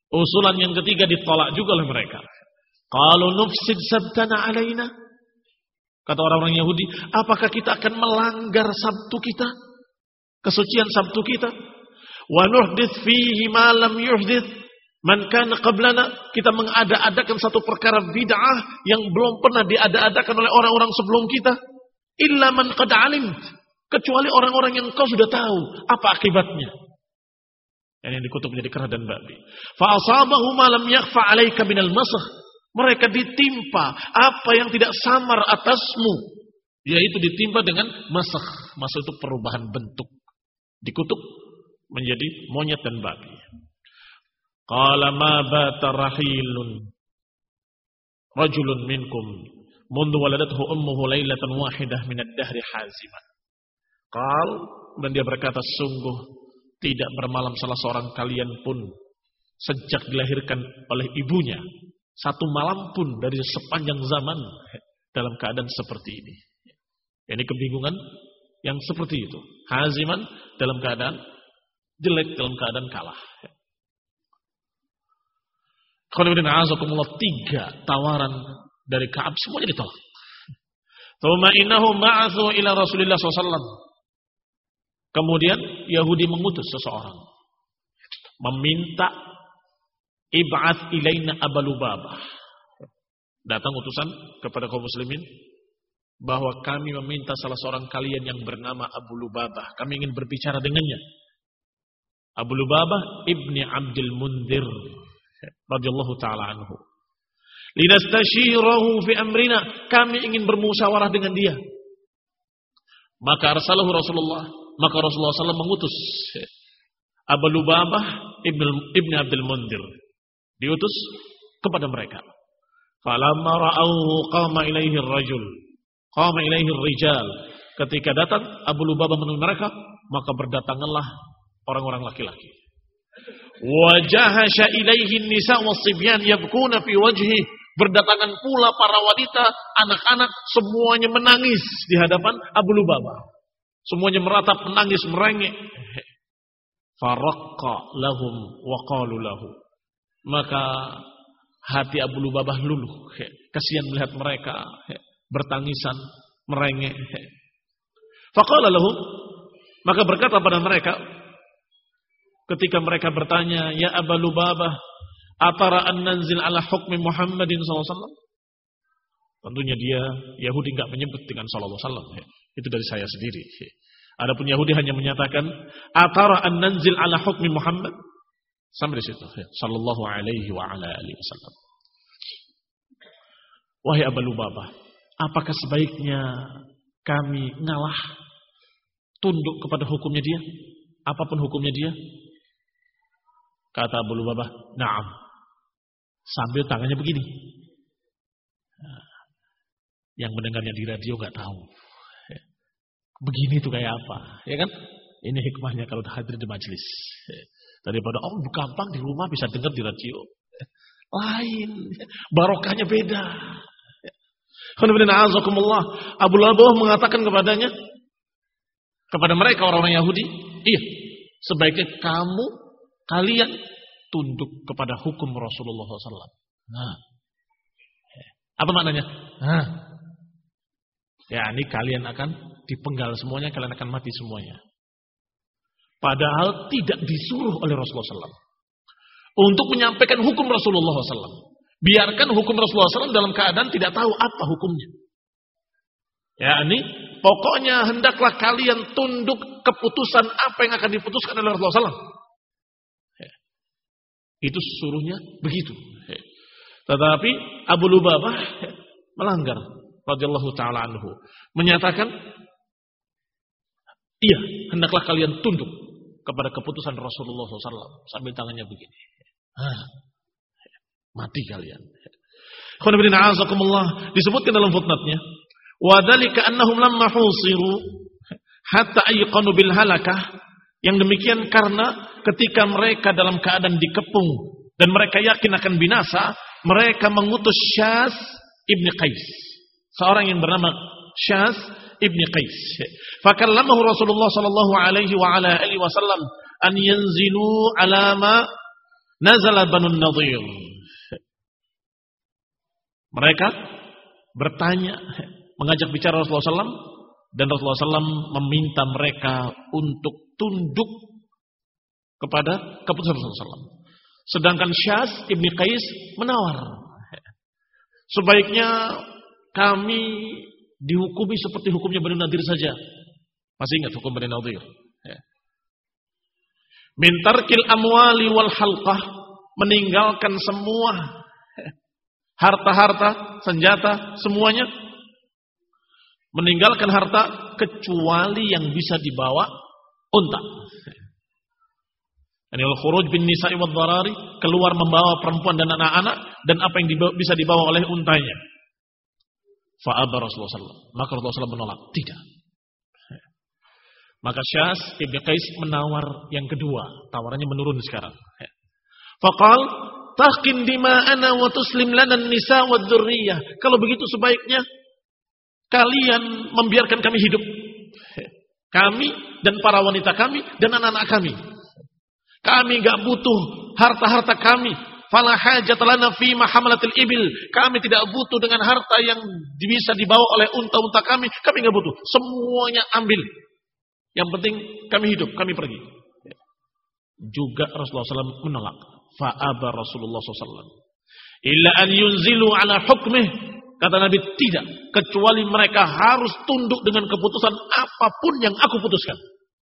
Usulan yang ketiga ditolak juga oleh mereka. Kalau nufsid sabtana alaina, kata orang-orang Yahudi, apakah kita akan melanggar Sabtu kita, kesucian Sabtu kita? Wa nuhdits fihi ma lam yuhdits man kana qablana, kita mengada-adakan satu perkara bid'ah yang belum pernah diada-adakan oleh orang-orang sebelum kita. Illa man qad alim, kecuali orang-orang yang kau sudah tahu apa akibatnya. Yang dikutuk menjadi kera dan babi. Fa asabahu ma lam yakhfa 'alaika minal masakh. Mereka ditimpa apa yang tidak samar atasmu, yaitu ditimpa dengan masakh. Masakh itu perubahan bentuk. Dikutuk menjadi monyet dan babi. Qala ma bata rahilun rajulun minkum mundu waladathu ummuhu lailatan wahidah min ad-dahri haziman. Qal, dan dia berkata, sungguh tidak bermalam salah seorang kalian pun sejak dilahirkan oleh ibunya satu malam pun dari sepanjang zaman dalam keadaan seperti ini. Ini kebingungan yang seperti itu. Haziman, dalam keadaan jelek, dalam keadaan kalah. Tiga tawaran dari Ka'ab semuanya ditolak. Tsumma innahum ba'atsu ila Rasulillah sallallahu alaihi wasallam. Kemudian Yahudi mengutus seseorang meminta ib'ats ilaina Abu Lubabah. Datang utusan kepada kaum muslimin bahwa kami meminta salah seorang kalian yang bernama Abu Lubabah. Kami ingin berbicara dengannya. Abu Lubabah ibni Abdul Mundhir radhiyallahu taala anhu. Linastashirahu fi amrina, kami ingin bermusyawarah dengan dia. Maka arsalahu Rasulullah, maka Rasulullah sallallahu alaihi wasallam mengutus Abu Lubabah ibn ibni Abdul Mundhir, diutus kepada mereka. Falamma ra'awhu qama ilaihi ar-rajul, qama ilaihi ar-rijal. Ketika datang Abu Lubabah menemui mereka, maka berdatanganlah orang-orang laki-laki. Wajahasha ilaihi an-nisa was-sibyan yabkuna fi wajhi. Berdatangan pula para wanita, anak-anak, semuanya menangis di hadapan Abu Lubabah. Semuanya meratap, menangis, merengek. Faraqqa lahum wa qalu lahu. Maka hati Abu Lubabah luluh. Kasihan melihat mereka bertangisan, merengek. Faqala lahum, maka berkata pada mereka, ketika mereka bertanya, ya Abu Lubabah, atara an nanzil ala hukmi Muhammadin sallallahu alaihi wasallam. Tentunya dia Yahudi enggak menyebut dengan sallallahu alaihi wasallam. Itu dari saya sendiri. Adapun Yahudi hanya menyatakan atara an nanzil ala hukmi Muhammad. Sampai di situ. Sallallahu alaihi wa ala alihi wasallam. Wahai Abu Lubabah, apakah sebaiknya kami ngalah, tunduk kepada hukumnya dia, apapun hukumnya dia? Kata Abu Lubabah, na'am. Sambil tangannya begini. Yang mendengarnya di radio gak tahu. Begini tuh kayak apa, ya kan? Ini hikmahnya kalau hadir di majelis. Daripada oh gampang di rumah bisa dengar di radio. Lain, barokahnya beda. Abu Lubabah mengatakan kepadanya, kepada mereka orang-orang Yahudi, iya, sebaiknya kamu, kalian tunduk kepada hukum Rasulullah sallallahu alaihi wasallam. Nah, apa maknanya? Nah, ya ini kalian akan dipenggal semuanya, kalian akan mati semuanya. Padahal tidak disuruh oleh Rasulullah sallallahu alaihi wasallam untuk menyampaikan hukum Rasulullah sallallahu alaihi wasallam. Biarkan hukum Rasulullah sallallahu alaihi wasallam dalam keadaan tidak tahu apa hukumnya. Ya ini pokoknya hendaklah kalian tunduk keputusan apa yang akan diputuskan oleh Rasulullah sallallahu alaihi wasallam. Itu suruhnya begitu. Tetapi Abu Lubabah melanggar radhiyallahu taala anhu, menyatakan, iya, hendaklah kalian tunduk kepada keputusan Rasulullah sallallahu alaihi wasallam, sambil tangannya begini. Ah, mati kalian. Disebutkan dalam footnote-nya, wa dzalika annahum lamma husiru hatta ayqanu bil halakah. Yang demikian karena ketika mereka dalam keadaan dikepung dan mereka yakin akan binasa, mereka mengutus Syas ibni Qais, seorang yang bernama Syas ibni Qais. Fakallamahu Rasulullah sallallahu alaihi wa ala alihi wasallam an yanzilu ala ma nazala Banu Nadhir. Mereka bertanya, mengajak bicara Rasulullah sallallahu alaihi wasallam, dan Rasulullah sallallahu alaihi wasallam meminta mereka untuk tunduk kepada keputusan Rasulullah sallallahu alaihi wasallam. Sedangkan Syas ibni Qais menawar, sebaiknya kami dihukumi seperti hukumnya Bani Nadir saja. Masih ingat hukum Bani Nadir? Min tarkil amwali wal halqah, meninggalkan semua harta-harta, senjata, semuanya. Meninggalkan harta kecuali yang bisa dibawa unta. Ini al-khuruj bin nisa'i wad dharari, keluar membawa perempuan dan anak-anak, dan apa yang dibawa, bisa dibawa oleh untanya. Fa'aba Rasulullah sallallahu alaihi wasallam. Maka Rasulullah sallallahu alaihi wasallam menolak, tidak. Maka Syas ibn Qais menawar yang kedua, tawarannya menurun sekarang. Faqal taqin dima'ana wa tuslim lana an-nisa wad dzurriyyah. Kalau begitu sebaiknya kalian membiarkan kami hidup. Kami dan para wanita kami dan anak-anak kami. Kami enggak butuh harta-harta kami. Fala hajat lana fi ma hamalatil ibil. Kami tidak butuh dengan harta yang bisa dibawa oleh unta-unta kami. Kami enggak butuh. Semuanya ambil. Yang penting kami hidup, kami pergi. Juga Rasulullah sallallahu alaihi wasallam menolak. Fa'aba Rasulullah sallallahu alaihi wasallam illa an yunzilu ala hukmih. Kata Nabi, tidak, kecuali mereka harus tunduk dengan keputusan apapun yang aku putuskan.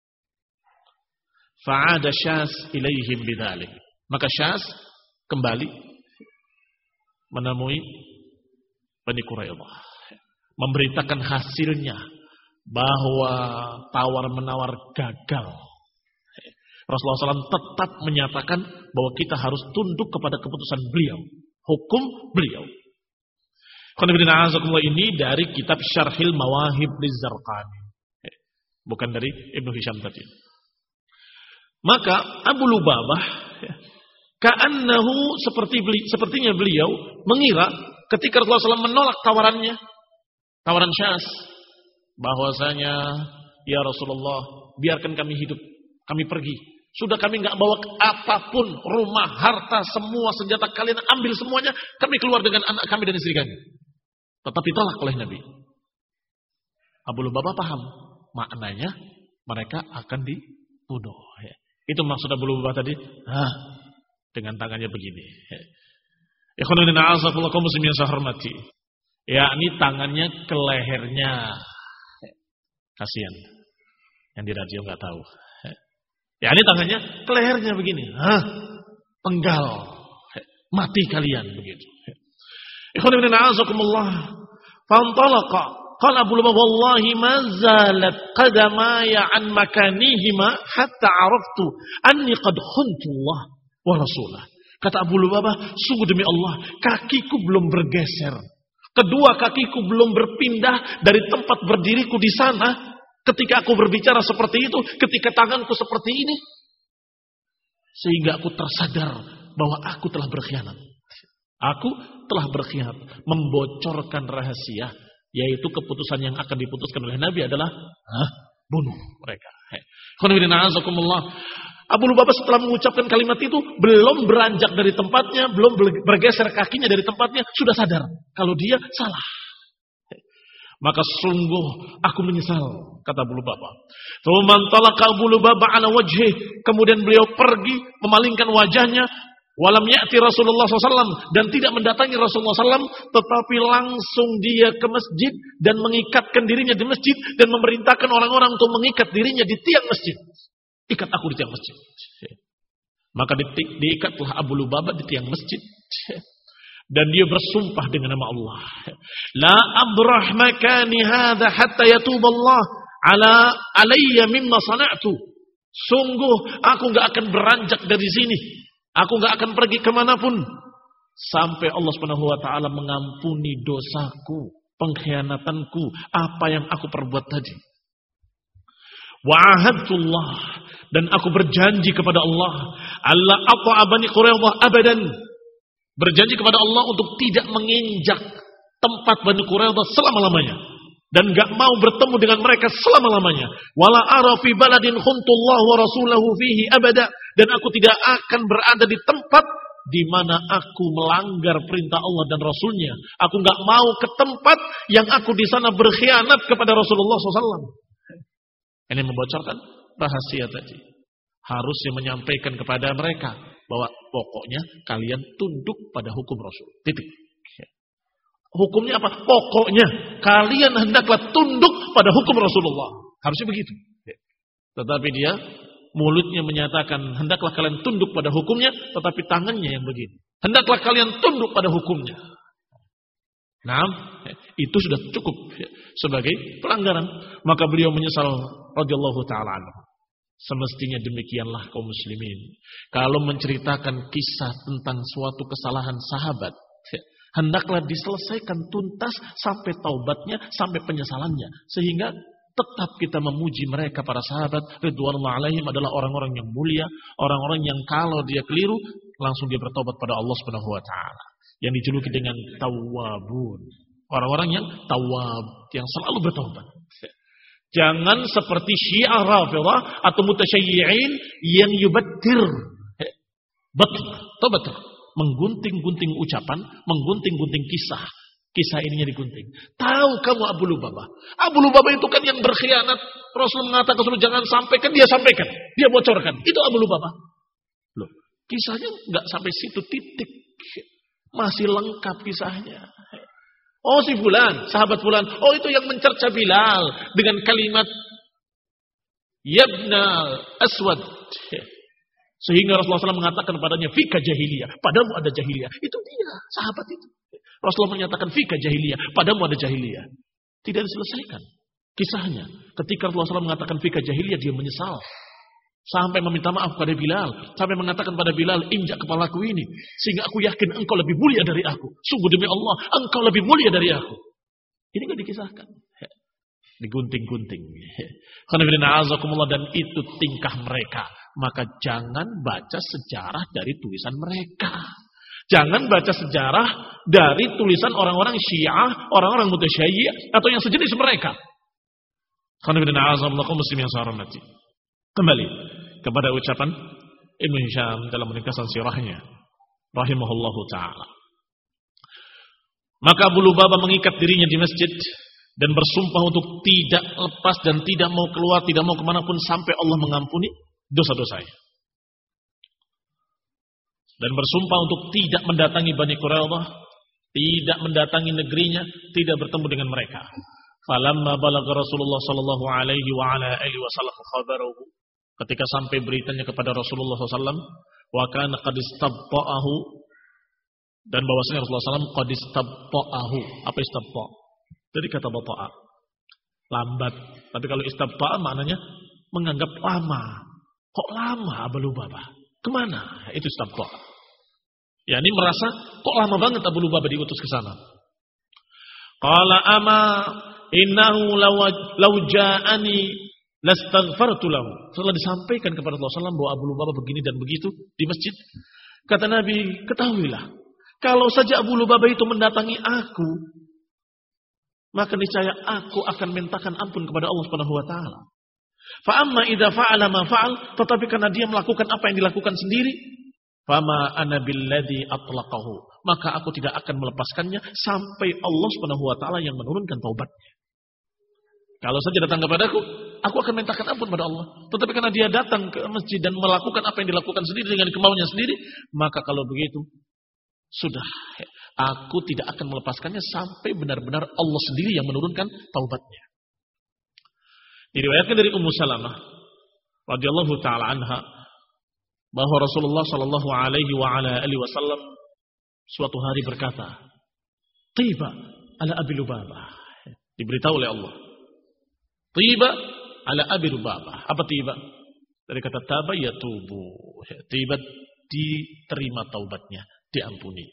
Fa'ada Syas ilaihim bidzalik. Maka Syas kembali menemui Bani Quraidah, memberitakan hasilnya bahwa tawar-menawar gagal. Rasulullah sallallahu alaihi wasallam tetap menyatakan bahwa kita harus tunduk kepada keputusan beliau, hukum beliau. Ini dari kitab Syarhil Mawahib Liz-Zarqani, bukan dari Ibnu Hisham tadi. Maka Abu Lubabah ka'annahu seperti beli, sepertinya beliau mengira ketika Rasulullah sallallahu alaihi wasallam menolak tawarannya, tawaran Syas, bahwasanya ya Rasulullah, biarkan kami hidup, kami pergi. Sudah kami enggak bawa apapun, rumah, harta, semua senjata kalian ambil semuanya, kami keluar dengan anak kami dan istri kami. Tetapi tolak oleh Nabi. Abu Lubabah paham maknanya mereka akan dituduh. Itu maksud Abu Lubabah tadi. Hah, dengan tangannya begini. Ikhwanuddin a'azakumullah kaum muslimin yang saya hormati. Yakni tangannya ke lehernya. Kasihan. Yang di radio enggak tahu. Yakni tangannya ke lehernya begini. Hah, penggal. Mati kalian begitu. Ikhwanuddin a'azakumullah. Fantalaqa. Qala Abu Lubabah wallahi ma zalat qadamaya an makanihima hatta araftu anni qad khuntu Allah wa rasulah. Kata Abu Lubabah, sungguh demi Allah, kakiku belum bergeser. Kedua kakiku belum berpindah dari tempat berdiriku di sana ketika aku berbicara seperti itu, ketika tanganku seperti ini, sehingga aku tersadar bahwa aku telah berkhianat. Aku telah berkhianat, membocorkan rahasia, yaitu keputusan yang akan diputuskan oleh Nabi adalah hah, bunuh mereka. Abu Lubabah setelah mengucapkan kalimat itu belum beranjak dari tempatnya, belum bergeser kakinya dari tempatnya, sudah sadar kalau dia salah. Maka sungguh aku menyesal, kata Abu Lubabah. Tsumman talaqa Abu Lubabah ala wajhi, kemudian beliau pergi memalingkan wajahnya. Walam ya'ti Rasulullah shallallahu alaihi wasallam, dan tidak mendatangi Rasulullah shallallahu alaihi wasallam, tetapi langsung dia ke masjid dan mengikatkan dirinya di masjid dan memerintahkan orang-orang untuk mengikat dirinya di tiang masjid. Ikat aku di tiang masjid. Maka di, diikatlah Abu Lubabah di tiang masjid. Dan dia bersumpah dengan nama Allah. La abrah makani hadha hatta yatub Allah ala alayya mimma sana'tu. Sungguh aku enggak akan beranjak dari sini. Aku enggak akan pergi kemanapun sampai Allah Subhanahu wa taala mengampuni dosaku, pengkhianatanku, apa yang aku perbuat tadi. Wa ahadtullah, dan aku berjanji kepada Allah, alla ata'a Bani Quraidah abadan. Berjanji kepada Allah untuk tidak menginjak tempat Bani Quraidah selama-lamanya dan enggak mau bertemu dengan mereka selama-lamanya. Wala ara fi baladin khuntullah wa rasulahu fihi abada, Dan aku tidak akan berada di tempat di mana aku melanggar perintah Allah dan Rasulnya. Aku nggak mau ke tempat yang aku di sana berkhianat kepada Rasulullah shallallahu alaihi wasallam. Ini membocorkan rahasia tadi. Harusnya menyampaikan kepada mereka bahwa pokoknya kalian tunduk pada hukum Rasul. Titik. Hukumnya apa? Pokoknya kalian hendaklah tunduk pada hukum Rasulullah. Harusnya begitu. Tetapi dia mulutnya menyatakan hendaklah kalian tunduk pada hukumnya, tetapi tangannya yang begini. Hendaklah kalian tunduk pada hukumnya. Nah, itu sudah cukup sebagai pelanggaran. Maka beliau menyesal radhiyallahu taala anhu. Semestinya demikianlah kaum muslimin. Kalau menceritakan kisah tentang suatu kesalahan sahabat, hendaklah diselesaikan tuntas sampai taubatnya, sampai penyesalannya. Sehingga tetap kita memuji mereka para sahabat ridwanullah alaihim adalah orang-orang yang mulia, orang-orang yang kalau dia keliru langsung dia bertobat pada Allah Subhanahu wa taala. Yang dijuluki dengan tawwabun. Orang-orang yang tawwab, yang selalu bertobat. Jangan seperti Syiah Rafidhah atau mutasyayyi'in yang yubattir. Betul, betul. Menggunting-gunting ucapan, menggunting-gunting kisah. Kisah ininya digunting. Tahu kamu Abu Lubabah? Abu Lubabah itu kan yang berkhianat. Rasul mengatakan suruh jangan sampaikan, dia sampaikan. Dia bocorkan. Itu Abu Lubabah. Loh, kisahnya nggak sampai situ titik. Masih lengkap kisahnya. Oh si fulan, sahabat fulan. Oh itu yang mencerca Bilal dengan kalimat Yabna Aswad. Sehingga Rasulullah shallallahu alaihi wasallam mengatakan padanya fika jahiliyah. Padamu ada jahiliyah. Itu dia, sahabat itu. Rasulullah menyatakan fika jahiliyah. Padamu ada jahiliyah. Tidak diselesaikan kisahnya. Ketika Rasulullah shallallahu alaihi wasallam mengatakan fika jahiliyah, dia menyesal. Sampai meminta maaf kepada Bilal. Sampai mengatakan pada Bilal, injak kepalaku ini. Sehingga aku yakin engkau lebih mulia dari aku. Sungguh demi Allah, engkau lebih mulia dari aku. Ini kan dikisahkan. Digunting-gunting. Dan itu tingkah mereka. Maka jangan baca sejarah dari tulisan mereka. Jangan baca sejarah dari tulisan orang-orang Syiah, orang-orang Mutasyayyi' atau yang sejenis mereka. Muslim yang saya hormati. Kembali kepada ucapan Ibnu Hisham dalam ringkasan sirahnya rahimahullahu ta'ala. Maka Abu Lubabah mengikat dirinya di masjid dan bersumpah untuk tidak lepas dan tidak mau keluar, tidak mau kemanapun sampai Allah mengampuni dosa-dosanya. Dan bersumpah untuk tidak mendatangi Bani Quraidah, tidak mendatangi negerinya, tidak bertemu dengan mereka. Falamma balagha Rasulullah sallallahu alaihi wa ala alihi wasallam khabarahu, ketika sampai beritanya kepada Rasulullah sallallahu alaihi wasallam, wa kana qad istabta'ahu, dan bahwasanya Rasulullah sallallahu alaihi wasallam qad istabta'ahu. Apa istabta'? Dari kata bata'a, lambat. Tapi kalau istabta'a maknanya menganggap lama. Kok lama Abu Lubabah? Kemana? Itu istabta'. Ya, ini merasa kok lama banget Abu Lubabah diutus ke sana. Qala ama innahu law ja'ani lastaghfartu lahu. Setelah disampaikan kepada Rasulullah sallallahu alaihi wasallam bahwa Abu Lubabah begini dan begitu di masjid, kata Nabi, ketahuilah, kalau saja Abu Lubabah itu mendatangi aku, maka niscaya aku akan mintakan ampun kepada Allah Subhanahu wa taala. Fa amma idza fa'ala ma fa'al, tetapi karena dia melakukan apa yang dilakukan sendiri, fama ana billadzi atlaqahu, maka aku tidak akan melepaskannya sampai Allah Subhanahu wa taala yang menurunkan taubatnya. Kalau saja datang kepadaku, aku akan mintakan ampun pada Allah. Tetapi karena dia datang ke masjid dan melakukan apa yang dilakukan sendiri dengan kemauannya sendiri, maka kalau begitu, sudah, aku tidak akan melepaskannya sampai benar-benar Allah sendiri yang menurunkan taubatnya. Diriwayatkan dari Ummu Salamah radhiyallahu taala anha bahwa Rasulullah sallallahu alaihi wa ala alihi wasallam suatu hari berkata, "Tiba ala Abi Lubabah." Diberitahu oleh Allah. Tiba ala Abi Lubabah. Apa tiba? Dari kata taba yatubu. Tiba diterima taubatnya, diampuni.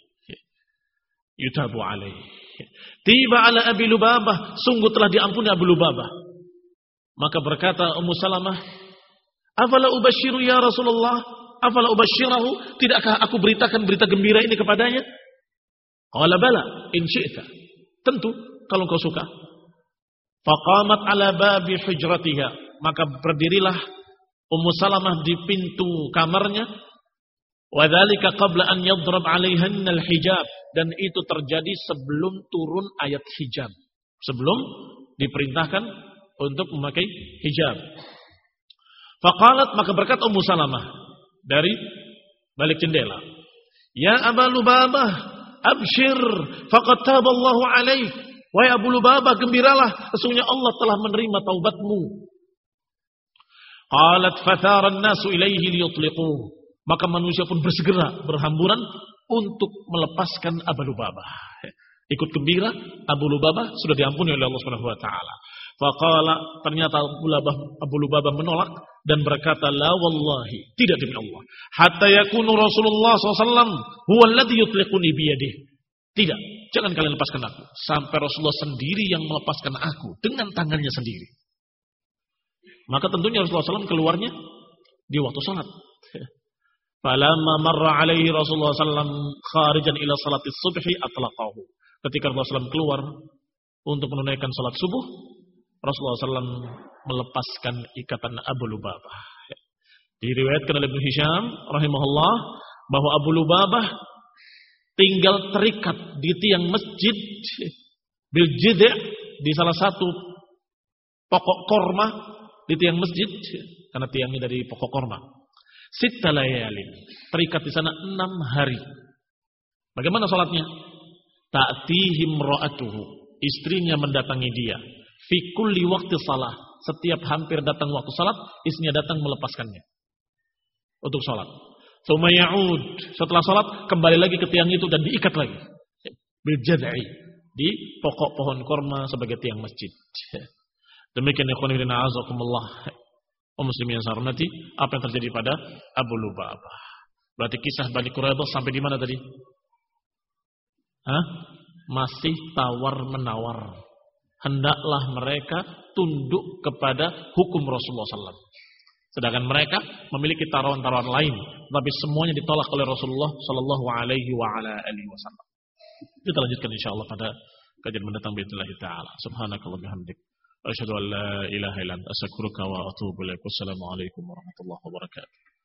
Yutabu alaihi. Tiba ala Abi Lubabah, sungguh telah diampuni Abu Lubabah. Maka berkata Ummu Salamah, "Afala ubashiru ya Rasulullah? Afala ubashirahu? Tidakkah aku beritakan berita gembira ini kepadanya?" Qala bala in syi'ta. Tentu kalau kau suka. Faqamat ala babi hujratiha, maka berdirilah Ummu Salamah di pintu kamarnya. Wa dzalika qabla an yadrab 'alaihanna al-hijab, dan itu terjadi sebelum turun ayat hijab. Sebelum diperintahkan untuk memakai hijab. Faqalat, maka berkata Ummu Salamah dari balik jendela, "Ya Aba Lubabah, abshir faqad taballahu 'alaik." Wahai Abu Lubabah, gembiralah, sesungguhnya Allah telah menerima taubatmu. Qalat fathara an-nasu ilaihi liyutliquh. Maka manusia pun bersegera berhamburan untuk melepaskan Abu Lubabah. Ikut gembira, Abu Lubabah sudah diampuni oleh Allah Subhanahu wa taala. Faqala, ternyata Abu Lubabah, Abu Lubabah menolak dan berkata, "La wallahi, tidak demi Allah. Hatta yakunu Rasulullah sallallahu alaihi wasallam huwa alladhi yutliquni biyadihi." Tidak, jangan kalian lepaskan aku sampai Rasulullah sendiri yang melepaskan aku dengan tangannya sendiri. Maka tentunya Rasulullah sallallahu alaihi wasallam keluarnya di waktu salat. Falamma marra alaihi Rasulullah sallallahu alaihi wasallam kharijan ila salati subhi atlaqahu. Ketika Rasulullah sallallahu alaihi wasallam keluar untuk menunaikan salat subuh, Rasulullah sallallahu alaihi wasallam melepaskan ikatan Abu Lubabah. Diriwayatkan oleh Ibnu Hisham rahimahullah bahwa Abu Lubabah tinggal terikat di tiang masjid bil jid' di salah satu pokok korma di tiang masjid, karena tiangnya dari pokok korma. Sitta layalin, terikat di sana enam hari. Bagaimana salatnya? Ta'tihim ra'atuhu, istrinya mendatangi dia. Fi kulli waqti salah, setiap hampir datang waktu salat, istrinya datang melepaskannya untuk salat. Tsumma ya'ud, setelah salat kembali lagi ke tiang itu dan diikat lagi. Bil jad'i, di pokok pohon korma sebagai tiang masjid. Demikian ikhwan fillah azakumullah. Oh muslimin yang saya hormati, apa yang terjadi pada Abu Lubabah. Berarti kisah Bani Quraidah sampai di mana tadi? Hah? Masih tawar-menawar. Hendaklah mereka tunduk kepada hukum Rasulullah sallallahu alaihi wasallam. Sedangkan mereka memiliki taruhan-taruhan lain, tapi semuanya ditolak oleh Rasulullah sallallahu alaihi wasallam. Kita lanjutkan insyaallah pada kajian mendatang biidznillah taala. Subhanakallah bihamdik. Asyhadu an la ilaha illa anta astaghfiruka wa atubu ilaik. Wassalamu alaikum warahmatullahi wabarakatuh.